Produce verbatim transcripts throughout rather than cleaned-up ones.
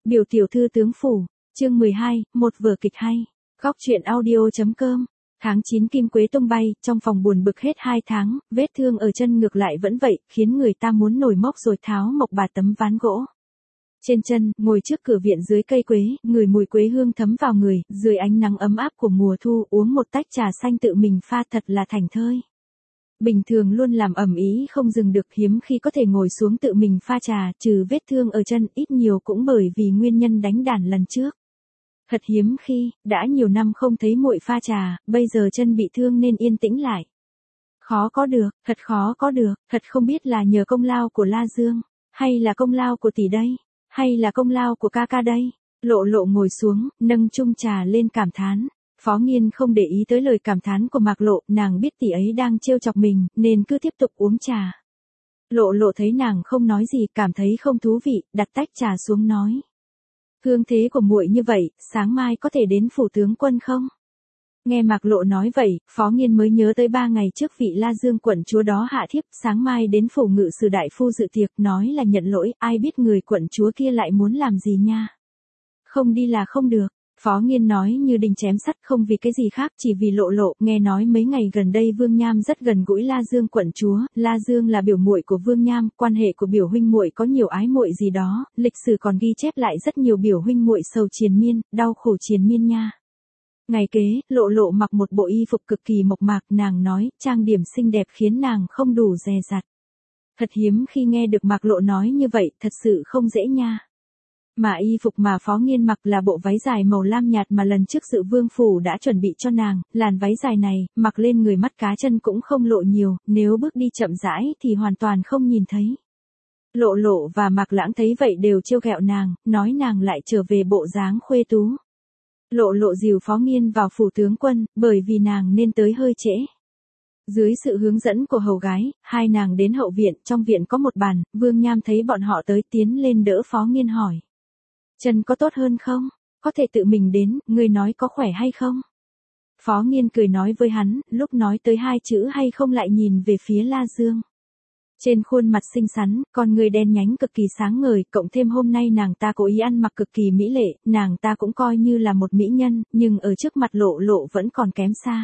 Biểu tiểu thư tướng phủ, chương mười hai, một vở kịch hay. Góc truyện audio.com. Tháng chín kim quế tung bay, trong phòng buồn bực hết hai tháng, vết thương ở chân ngược lại vẫn vậy, khiến người ta muốn nổi móc rồi tháo mộc bà tấm ván gỗ. Trên chân, ngồi trước cửa viện dưới cây quế, người mùi quế hương thấm vào người, dưới ánh nắng ấm áp của mùa thu, uống một tách trà xanh tự mình pha thật là thảnh thơi. Bình thường luôn làm ầm ĩ không dừng được, hiếm khi có thể ngồi xuống tự mình pha trà, trừ vết thương ở chân, ít nhiều cũng bởi vì nguyên nhân đánh đàn lần trước. Thật hiếm khi, đã nhiều năm không thấy muội pha trà, bây giờ chân bị thương nên yên tĩnh lại. Khó có được, thật khó có được, thật không biết là nhờ công lao của La Dương, hay là công lao của tỷ đây, hay là công lao của ca ca đây. Lộ Lộ ngồi xuống, nâng chung trà lên cảm thán. Phó Nghiên không để ý tới lời cảm thán của Mạc Lộ, nàng biết tỷ ấy đang trêu chọc mình, nên cứ tiếp tục uống trà. Lộ Lộ thấy nàng không nói gì, cảm thấy không thú vị, đặt tách trà xuống nói. Thương thế của muội như vậy, sáng mai có thể đến phủ tướng quân không? Nghe Mạc Lộ nói vậy, Phó Nghiên mới nhớ tới ba ngày trước vị La Dương quận chúa đó hạ thiếp, sáng mai đến phủ ngự sử đại phu dự tiệc, nói là nhận lỗi, ai biết người quận chúa kia lại muốn làm gì nha. Không đi là không được. Phó Nghiên nói như đinh chém sắt, không vì cái gì khác, chỉ vì Lộ Lộ nghe nói mấy ngày gần đây Vương Nham rất gần gũi La Dương quận chúa, La Dương là biểu muội của Vương Nham, quan hệ của biểu huynh muội có nhiều ái muội gì đó, lịch sử còn ghi chép lại rất nhiều biểu huynh muội sầu triền miên, đau khổ triền miên nha. Ngày kế, Lộ Lộ mặc một bộ y phục cực kỳ mộc mạc, nàng nói, trang điểm xinh đẹp khiến nàng không đủ dè dặt. Thật hiếm khi nghe được Mạc Lộ nói như vậy, thật sự không dễ nha. Mà y phục mà Phó Nghiên mặc là bộ váy dài màu lam nhạt mà lần trước Sự Vương phủ đã chuẩn bị cho nàng, làn váy dài này, mặc lên người mắt cá chân cũng không lộ nhiều, nếu bước đi chậm rãi thì hoàn toàn không nhìn thấy. Lộ Lộ và Mạc Lãng thấy vậy đều trêu ghẹo nàng, nói nàng lại trở về bộ dáng khuê tú. Lộ Lộ dìu Phó Nghiên vào phủ tướng quân, bởi vì nàng nên tới hơi trễ. Dưới sự hướng dẫn của hầu gái, hai nàng đến hậu viện, trong viện có một bàn, Vương Nham thấy bọn họ tới tiến lên đỡ Phó Nghiên hỏi. Chân có tốt hơn không? Có thể tự mình đến, ngươi nói có khỏe hay không? Phó Nghiên cười nói với hắn, lúc nói tới hai chữ hay không lại nhìn về phía La Dương. Trên khuôn mặt xinh xắn, con người đen nhánh cực kỳ sáng ngời, cộng thêm hôm nay nàng ta cố ý ăn mặc cực kỳ mỹ lệ, nàng ta cũng coi như là một mỹ nhân, nhưng ở trước mặt Lộ Lộ vẫn còn kém xa.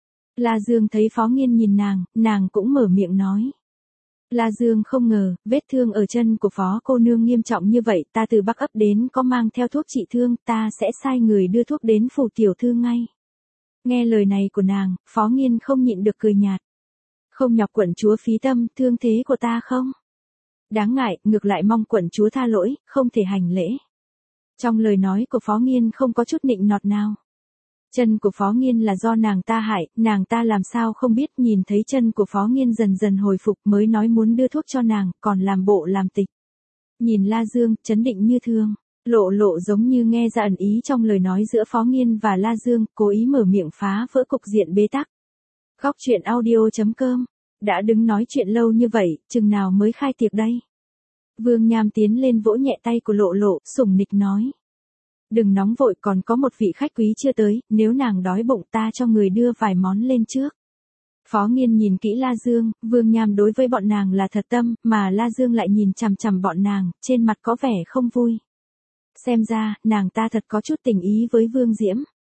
La Dương thấy Phó Nghiên nhìn nàng, nàng cũng mở miệng nói. La Dương không ngờ, vết thương ở chân của Phó cô nương nghiêm trọng như vậy, ta từ Bắc ấp đến có mang theo thuốc trị thương, ta sẽ sai người đưa thuốc đến phủ tiểu thư ngay. Nghe lời này của nàng, Phó Nghiên không nhịn được cười nhạt. Không nhọc quận chúa phí tâm, thương thế của ta không? Đáng ngại, ngược lại mong quận chúa tha lỗi, không thể hành lễ. Trong lời nói của Phó Nghiên không có chút nịnh nọt nào. Chân của Phó Nghiên là do nàng ta hại, nàng ta làm sao không biết, nhìn thấy chân của Phó Nghiên dần dần hồi phục mới nói muốn đưa thuốc cho nàng, còn làm bộ làm tịch. Nhìn La Dương, chấn định như thường, Lộ Lộ giống như nghe ra ẩn ý trong lời nói giữa Phó Nghiên và La Dương, cố ý mở miệng phá vỡ cục diện bế tắc. Góc truyện audio.com. Đã đứng nói chuyện lâu như vậy, chừng nào mới khai tiệc đây? Vương Nham tiến lên vỗ nhẹ tay của Lộ Lộ, sủng nịch nói. Đừng nóng vội, còn có một vị khách quý chưa tới, nếu nàng đói bụng ta cho người đưa vài món lên trước. Phó Nghiên nhìn kỹ La Dương, Vương Nham đối với bọn nàng là thật tâm, mà La Dương lại nhìn chằm chằm bọn nàng, trên mặt có vẻ không vui. Xem ra, nàng ta thật có chút tình ý với Vương Diễm.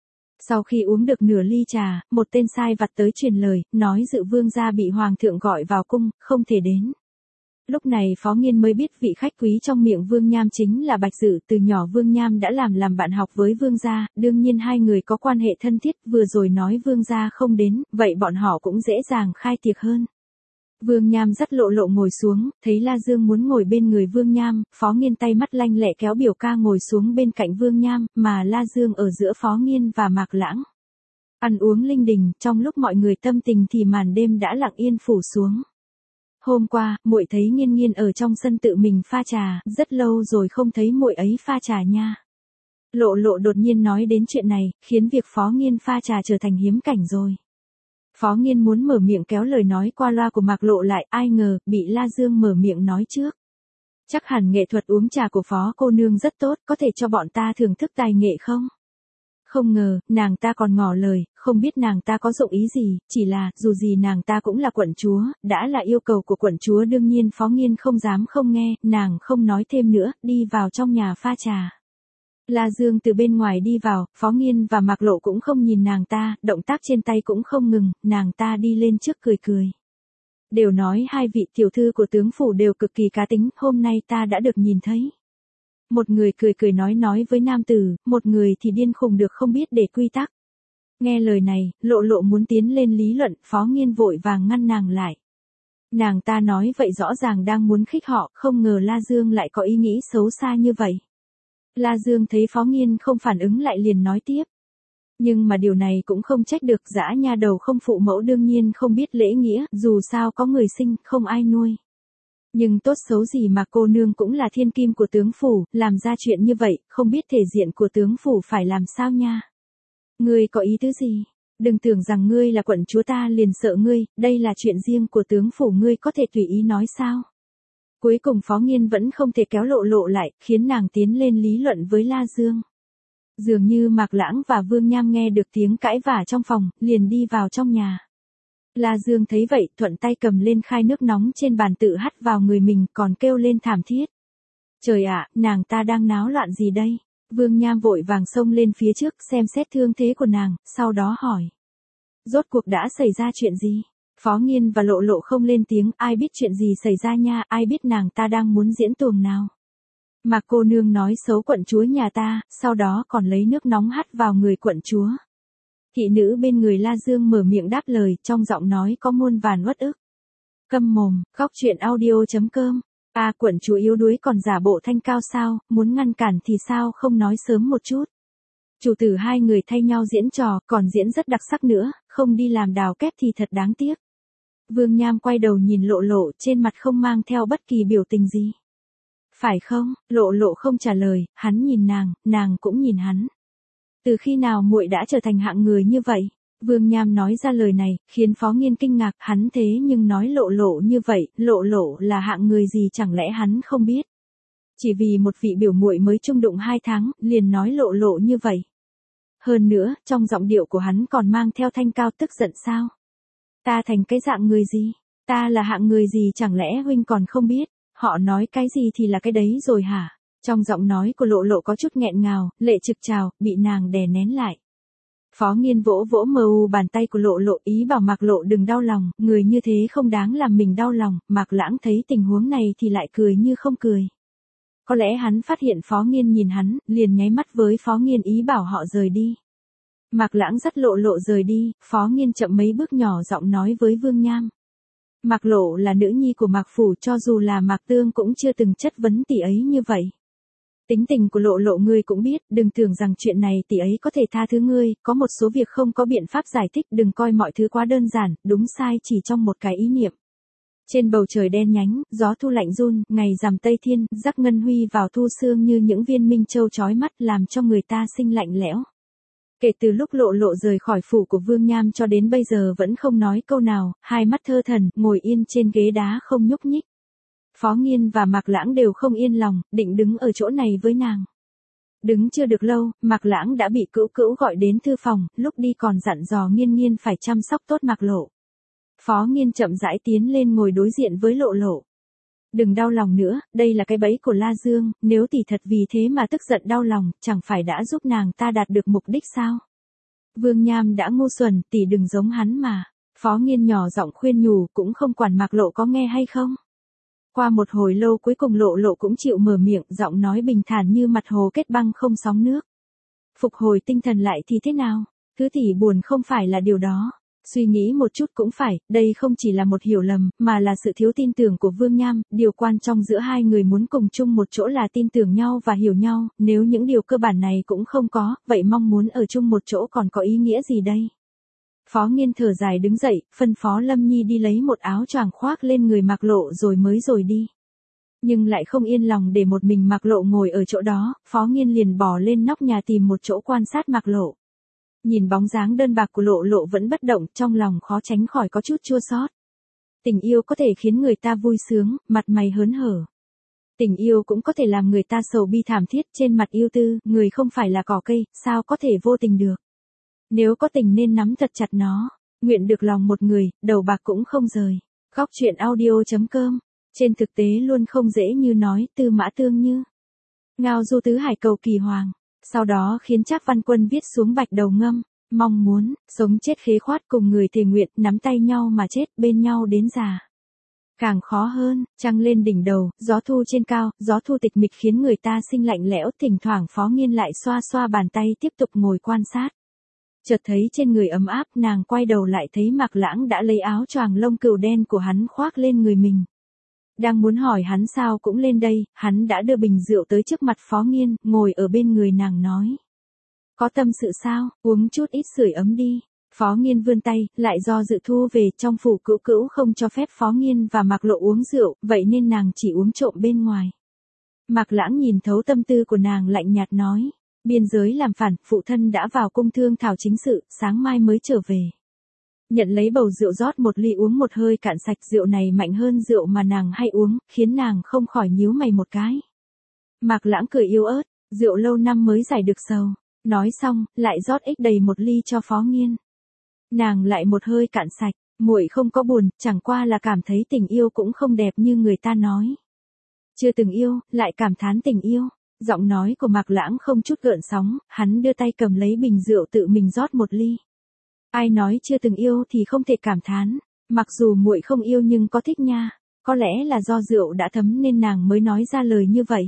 Sau khi uống được nửa ly trà, một tên sai vặt tới truyền lời, nói Dự Vương gia bị Hoàng thượng gọi vào cung, không thể đến. Lúc này Phó Nghiên mới biết vị khách quý trong miệng Vương Nham chính là Bạch Dự, từ nhỏ Vương Nham đã làm làm bạn học với Vương gia, đương nhiên hai người có quan hệ thân thiết, vừa rồi nói Vương gia không đến, vậy bọn họ cũng dễ dàng khai tiệc hơn. Vương Nham dắt Lộ Lộ ngồi xuống, thấy La Dương muốn ngồi bên người Vương Nham, Phó Nghiên tay mắt lanh lẹ kéo biểu ca ngồi xuống bên cạnh Vương Nham, mà La Dương ở giữa Phó Nghiên và Mạc Lãng. Ăn uống linh đình, trong lúc mọi người tâm tình thì màn đêm đã lặng yên phủ xuống. Hôm qua, muội thấy Nghiên Nghiên ở trong sân tự mình pha trà, rất lâu rồi không thấy muội ấy pha trà nha. Lộ Lộ đột nhiên nói đến chuyện này, khiến việc Phó Nghiên pha trà trở thành hiếm cảnh rồi. Phó Nghiên muốn mở miệng kéo lời nói qua loa của Mạc Lộ lại, ai ngờ, bị La Dương mở miệng nói trước. Chắc hẳn nghệ thuật uống trà của Phó cô nương rất tốt, có thể cho bọn ta thưởng thức tài nghệ không? Không ngờ, nàng ta còn ngỏ lời, không biết nàng ta có dụng ý gì, chỉ là, dù gì nàng ta cũng là quận chúa, đã là yêu cầu của quận chúa đương nhiên Phó Nghiên không dám không nghe, nàng không nói thêm nữa, đi vào trong nhà pha trà. La Dương từ bên ngoài đi vào, Phó Nghiên và Mạc Lộ cũng không nhìn nàng ta, động tác trên tay cũng không ngừng, nàng ta đi lên trước cười cười. Đều nói hai vị tiểu thư của tướng phủ đều cực kỳ cá tính, hôm nay ta đã được nhìn thấy. Một người cười cười nói nói với nam tử, một người thì điên khùng được không biết để quy tắc. Nghe lời này, Lộ Lộ muốn tiến lên lý luận, Phó Nghiên vội vàng ngăn nàng lại. Nàng ta nói vậy rõ ràng đang muốn khích họ, không ngờ La Dương lại có ý nghĩ xấu xa như vậy. La Dương thấy Phó Nghiên không phản ứng lại liền nói tiếp. Nhưng mà điều này cũng không trách được, dã nha đầu không phụ mẫu đương nhiên không biết lễ nghĩa, dù sao có người sinh, không ai nuôi. Nhưng tốt xấu gì mà cô nương cũng là thiên kim của tướng phủ, làm ra chuyện như vậy, không biết thể diện của tướng phủ phải làm sao nha. Ngươi có ý tứ gì? Đừng tưởng rằng ngươi là quận chúa ta liền sợ ngươi, đây là chuyện riêng của tướng phủ, ngươi có thể tùy ý nói sao? Cuối cùng Phó Nghiên vẫn không thể kéo Lộ Lộ lại, khiến nàng tiến lên lý luận với La Dương. Dường như Mạc Lãng và Vương Nham nghe được tiếng cãi vả trong phòng, liền đi vào trong nhà. La Dương thấy vậy, thuận tay cầm lên khay nước nóng trên bàn tự hắt vào người mình, còn kêu lên thảm thiết. Trời ạ, nàng ta đang náo loạn gì đây? Vương Nham vội vàng xông lên phía trước xem xét thương thế của nàng, sau đó hỏi. Rốt cuộc đã xảy ra chuyện gì? Phó Nghiên và Lộ Lộ không lên tiếng, ai biết chuyện gì xảy ra nha, ai biết nàng ta đang muốn diễn tuồng nào. Mà cô nương nói xấu quận chúa nhà ta, sau đó còn lấy nước nóng hắt vào người quận chúa. Thị nữ bên người La Dương mở miệng đáp lời, trong giọng nói có muôn vàn uất ức. Câm mồm, khóc chuyện audio chấm com. À, quận chúa yếu đuối còn giả bộ thanh cao sao, muốn ngăn cản thì sao không nói sớm một chút. Chủ tử hai người thay nhau diễn trò, còn diễn rất đặc sắc nữa, không đi làm đào kép thì thật đáng tiếc. Vương Nham quay đầu nhìn Lộ Lộ, trên mặt không mang theo bất kỳ biểu tình gì. Phải không? Lộ Lộ không trả lời, hắn nhìn nàng, nàng cũng nhìn hắn. Từ khi nào muội đã trở thành hạng người như vậy? Vương Nham nói ra lời này, khiến Phó Nghiên kinh ngạc, hắn thế nhưng nói Lộ Lộ như vậy, Lộ Lộ là hạng người gì chẳng lẽ hắn không biết? Chỉ vì một vị biểu muội mới chung đụng hai tháng, liền nói Lộ Lộ như vậy. Hơn nữa, trong giọng điệu của hắn còn mang theo thanh cao tức giận sao? Ta thành cái dạng người gì? Ta là hạng người gì chẳng lẽ huynh còn không biết? Họ nói cái gì thì là cái đấy rồi hả? Trong giọng nói của Lộ Lộ có chút nghẹn ngào, lệ trực trào, bị nàng đè nén lại. Phó Nghiên vỗ vỗ mờ u bàn tay của Lộ Lộ, ý bảo Mạc Lộ đừng đau lòng, người như thế không đáng làm mình đau lòng. Mạc Lãng thấy tình huống này thì lại cười như không cười. Có lẽ hắn phát hiện Phó Nghiên nhìn hắn, liền nháy mắt với Phó Nghiên ý bảo họ rời đi. Mạc Lãng dắt Lộ Lộ rời đi, Phó Nghiên chậm mấy bước nhỏ giọng nói với Vương Nham. Mạc Lộ là nữ nhi của Mạc Phủ, cho dù là Mạc Tương cũng chưa từng chất vấn tỷ ấy như vậy. Tính tình của Lộ Lộ ngươi cũng biết, đừng tưởng rằng chuyện này tỷ ấy có thể tha thứ ngươi, có một số việc không có biện pháp giải thích, đừng coi mọi thứ quá đơn giản, đúng sai chỉ trong một cái ý niệm. Trên bầu trời đen nhánh, gió thu lạnh run, ngày rằm Tây Thiên, rắc ngân huy vào thu sương như những viên minh châu chói mắt làm cho người ta sinh lạnh lẽo. Kể từ lúc Lộ Lộ rời khỏi phủ của Vương Nham cho đến bây giờ vẫn không nói câu nào, hai mắt thơ thần, ngồi yên trên ghế đá không nhúc nhích. Phó Nghiên và Mạc Lãng đều không yên lòng, định đứng ở chỗ này với nàng. Đứng chưa được lâu, Mạc Lãng đã bị Cữu Cữu gọi đến thư phòng, lúc đi còn dặn dò Nghiên Nghiên phải chăm sóc tốt Mạc Lộ. Phó Nghiên chậm rãi tiến lên ngồi đối diện với Lộ Lộ. Đừng đau lòng nữa, đây là cái bẫy của La Dương, nếu tỷ thật vì thế mà tức giận đau lòng, chẳng phải đã giúp nàng ta đạt được mục đích sao? Vương Nham đã ngu xuẩn, tỷ đừng giống hắn mà. Phó Nghiên nhỏ giọng khuyên nhủ, cũng không quản Mạc Lộ có nghe hay không. Qua một hồi lâu cuối cùng Lộ Lộ cũng chịu mở miệng, giọng nói bình thản như mặt hồ kết băng không sóng nước. Phục hồi tinh thần lại thì thế nào? Thứ tỷ buồn không phải là điều đó. Suy nghĩ một chút cũng phải, đây không chỉ là một hiểu lầm, mà là sự thiếu tin tưởng của Vương Nham, điều quan trọng giữa hai người muốn cùng chung một chỗ là tin tưởng nhau và hiểu nhau, nếu những điều cơ bản này cũng không có, vậy mong muốn ở chung một chỗ còn có ý nghĩa gì đây? Phó Nghiên thở dài đứng dậy, phân phó Lâm Nhi đi lấy một áo choàng khoác lên người Mạc Lộ rồi mới rồi đi. Nhưng lại không yên lòng để một mình Mạc Lộ ngồi ở chỗ đó, Phó Nghiên liền bỏ lên nóc nhà tìm một chỗ quan sát Mạc Lộ. Nhìn bóng dáng đơn bạc của Lộ Lộ vẫn bất động, trong lòng khó tránh khỏi có chút chua xót. Tình yêu có thể khiến người ta vui sướng, mặt mày hớn hở. Tình yêu cũng có thể làm người ta sầu bi thảm thiết, trên mặt yêu tư, người không phải là cỏ cây, sao có thể vô tình được. Nếu có tình nên nắm thật chặt nó, nguyện được lòng một người, đầu bạc cũng không rời. Khóc chuyện audio chấm com, trên thực tế luôn không dễ như nói, Tư Mã Tương Như. Ngao du tứ hải cầu kỳ hoàng. Sau đó khiến Trác Văn Quân viết xuống bạch đầu ngâm, mong muốn, sống chết khế khoát cùng người thề nguyện, nắm tay nhau mà chết, bên nhau đến già. Càng khó hơn, trăng lên đỉnh đầu, gió thu trên cao, gió thu tịch mịch khiến người ta sinh lạnh lẽo, thỉnh thoảng Phó Nghiên lại xoa xoa bàn tay tiếp tục ngồi quan sát. Chợt thấy trên người ấm áp, nàng quay đầu lại thấy Mạc Lãng đã lấy áo choàng lông cừu đen của hắn khoác lên người mình. Đang muốn hỏi hắn sao cũng lên đây, hắn đã đưa bình rượu tới trước mặt Phó Nghiên, ngồi ở bên người nàng nói. Có tâm sự sao, uống chút ít sưởi ấm đi. Phó Nghiên vươn tay, lại do dự thu về, trong phủ cữu cữu không cho phép Phó Nghiên và Mạc Lộ uống rượu, vậy nên nàng chỉ uống trộm bên ngoài. Mạc Lãng nhìn thấu tâm tư của nàng lạnh nhạt nói, biên giới làm phản, phụ thân đã vào cung thương thảo chính sự, sáng mai mới trở về. Nhận lấy bầu rượu rót một ly uống một hơi cạn sạch, rượu này mạnh hơn rượu mà nàng hay uống, khiến nàng không khỏi nhíu mày một cái. Mạc Lãng cười yếu ớt, rượu lâu năm mới giải được sầu. Nói xong, lại rót ích đầy một ly cho Phó Nghiên. Nàng lại một hơi cạn sạch, muội không có buồn, chẳng qua là cảm thấy tình yêu cũng không đẹp như người ta nói. Chưa từng yêu, lại cảm thán tình yêu. Giọng nói của Mạc Lãng không chút gợn sóng, hắn đưa tay cầm lấy bình rượu tự mình rót một ly. Ai nói chưa từng yêu thì không thể cảm thán, mặc dù muội không yêu nhưng có thích nha, có lẽ là do rượu đã thấm nên nàng mới nói ra lời như vậy.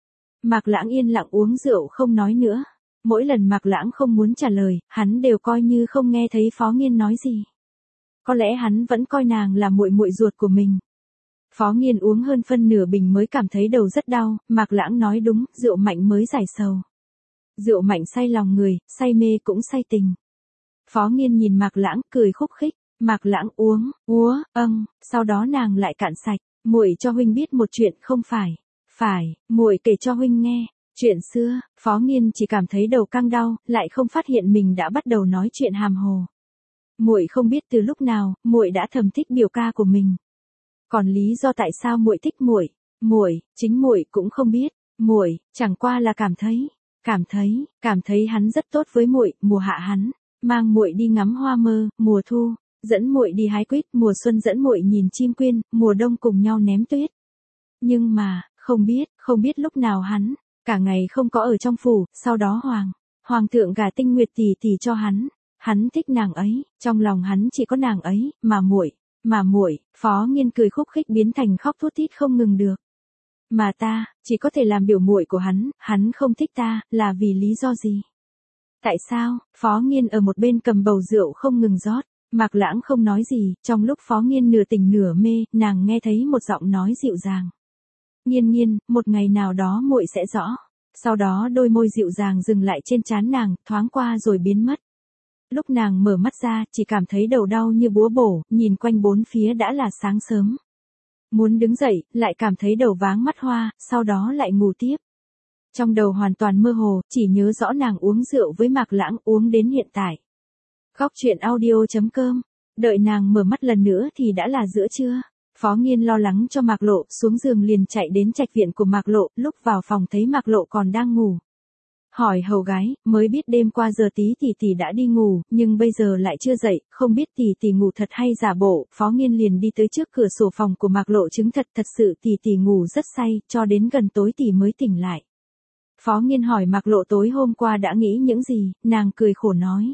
Mạc Lãng yên lặng uống rượu không nói nữa. Mỗi lần Mạc Lãng không muốn trả lời, hắn đều coi như không nghe thấy Phó Nghiên nói gì. Có lẽ hắn vẫn coi nàng là muội muội ruột của mình. Phó Nghiên uống hơn phân nửa bình mới cảm thấy đầu rất đau, Mạc Lãng nói đúng, rượu mạnh mới giải sầu. Rượu mạnh say lòng người, say mê cũng say tình. Phó Nghiên nhìn Mạc Lãng, cười khúc khích, Mạc Lãng uống, úa, âng, sau đó nàng lại cạn sạch, muội cho huynh biết một chuyện không phải, phải, muội kể cho huynh nghe. Chuyện xưa, Phó Nghiên chỉ cảm thấy đầu căng đau, lại không phát hiện mình đã bắt đầu nói chuyện hàm hồ. Muội không biết từ lúc nào, muội đã thầm thích biểu ca của mình. Còn lý do tại sao muội thích muội, muội, chính muội cũng không biết, muội chẳng qua là cảm thấy, cảm thấy, cảm thấy hắn rất tốt với muội, mùa hạ hắn mang muội đi ngắm hoa mơ, mùa thu dẫn muội đi hái quýt, mùa xuân dẫn muội nhìn chim quyên, mùa đông cùng nhau ném tuyết. Nhưng mà, không biết, không biết lúc nào hắn cả ngày không có ở trong phủ, sau đó hoàng, hoàng thượng gả Tinh Nguyệt tỷ tỷ cho hắn, hắn thích nàng ấy, trong lòng hắn chỉ có nàng ấy, mà muội, mà muội, Phó Nghiên cười khúc khích biến thành khóc thút thít không ngừng được. Mà ta, chỉ có thể làm biểu muội của hắn, hắn không thích ta, là vì lý do gì? Tại sao? Phó Nghiên ở một bên cầm bầu rượu không ngừng rót, Mạc Lãng không nói gì, trong lúc Phó Nghiên nửa tỉnh nửa mê, nàng nghe thấy một giọng nói dịu dàng. Nghiên Nghiên, một ngày nào đó muội sẽ rõ. Sau đó đôi môi dịu dàng dừng lại trên trán nàng, thoáng qua rồi biến mất. Lúc nàng mở mắt ra, chỉ cảm thấy đầu đau như búa bổ, nhìn quanh bốn phía đã là sáng sớm. Muốn đứng dậy, lại cảm thấy đầu váng mắt hoa, sau đó lại ngủ tiếp. Trong đầu hoàn toàn mơ hồ, chỉ nhớ rõ nàng uống rượu với Mạc Lãng, uống đến hiện tại. Góc truyện audio chấm com, đợi nàng mở mắt lần nữa thì đã là giữa trưa. Phó Nghiên lo lắng cho Mạc Lộ, xuống giường liền chạy đến trạch viện của Mạc Lộ, lúc vào phòng thấy Mạc Lộ còn đang ngủ. Hỏi hầu gái, mới biết đêm qua giờ tí tỷ tỷ đã đi ngủ, nhưng bây giờ lại chưa dậy, không biết tỷ tỷ ngủ thật hay giả bộ. Phó Nghiên liền đi tới trước cửa sổ phòng của Mạc Lộ chứng thật, thật sự tỷ tỷ ngủ rất say, cho đến gần tối tỷ mới tỉnh lại. Phó Nghiên hỏi Mạc Lộ tối hôm qua đã nghĩ những gì, nàng cười khổ nói.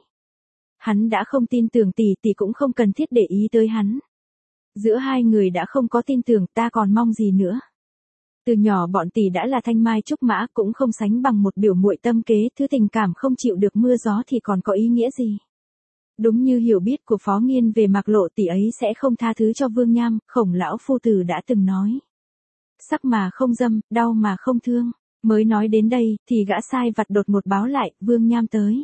Hắn đã không tin tưởng tỷ tỷ cũng không cần thiết để ý tới hắn. Giữa hai người đã không có tin tưởng, ta còn mong gì nữa. Từ nhỏ bọn tỷ đã là thanh mai trúc mã, cũng không sánh bằng một biểu muội tâm kế, thứ tình cảm không chịu được mưa gió thì còn có ý nghĩa gì. Đúng như hiểu biết của Phó Nghiên về Mạc Lộ, tỷ ấy sẽ không tha thứ cho Vương Nham, Khổng lão phu tử đã từng nói. Sắc mà không dâm, đau mà không thương. Mới nói đến đây, thì gã sai vặt đột ngột báo lại, Vương Nham tới.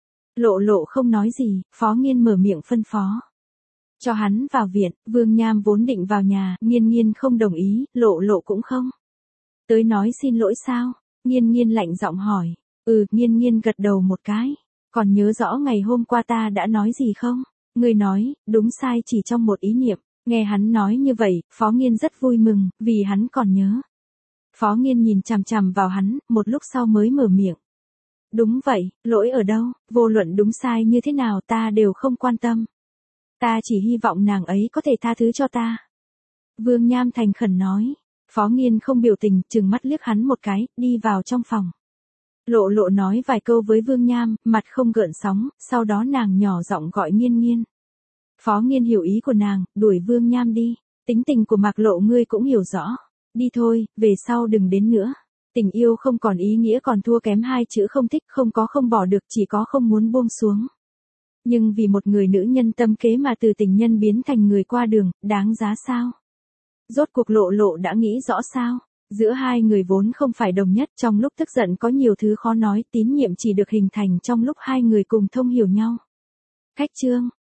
Lộ Lộ không nói gì, Phó Nghiên mở miệng phân phó. Cho hắn vào viện, Vương Nham vốn định vào nhà, Nghiên Nghiên không đồng ý, Lộ Lộ cũng không. Tới nói xin lỗi sao? Nghiên Nghiên lạnh giọng hỏi. Ừ, Nghiên Nghiên gật đầu một cái. Còn nhớ rõ ngày hôm qua ta đã nói gì không? Người nói, đúng sai chỉ trong một ý niệm. Nghe hắn nói như vậy, Phó Nghiên rất vui mừng, vì hắn còn nhớ. Phó Nghiên nhìn chằm chằm vào hắn, một lúc sau mới mở miệng. Đúng vậy, lỗi ở đâu, vô luận đúng sai như thế nào ta đều không quan tâm. Ta chỉ hy vọng nàng ấy có thể tha thứ cho ta. Vương Nham thành khẩn nói. Phó Nghiên không biểu tình, trừng mắt liếc hắn một cái, đi vào trong phòng. Lộ lộ nói vài câu với Vương Nham, mặt không gợn sóng, sau đó nàng nhỏ giọng gọi Nghiên Nghiên. Phó Nghiên hiểu ý của nàng, đuổi Vương Nham đi. Tính tình của Mạc Lộ ngươi cũng hiểu rõ. Đi thôi, về sau đừng đến nữa. Tình yêu không còn ý nghĩa còn thua kém hai chữ không thích, không có không bỏ được, chỉ có không muốn buông xuống. Nhưng vì một người nữ nhân tâm kế mà từ tình nhân biến thành người qua đường, đáng giá sao? Rốt cuộc Lộ lộ đã nghĩ rõ sao? Giữa hai người vốn không phải đồng nhất, trong lúc tức giận có nhiều thứ khó nói, tín nhiệm chỉ được hình thành trong lúc hai người cùng thông hiểu nhau. Khách chương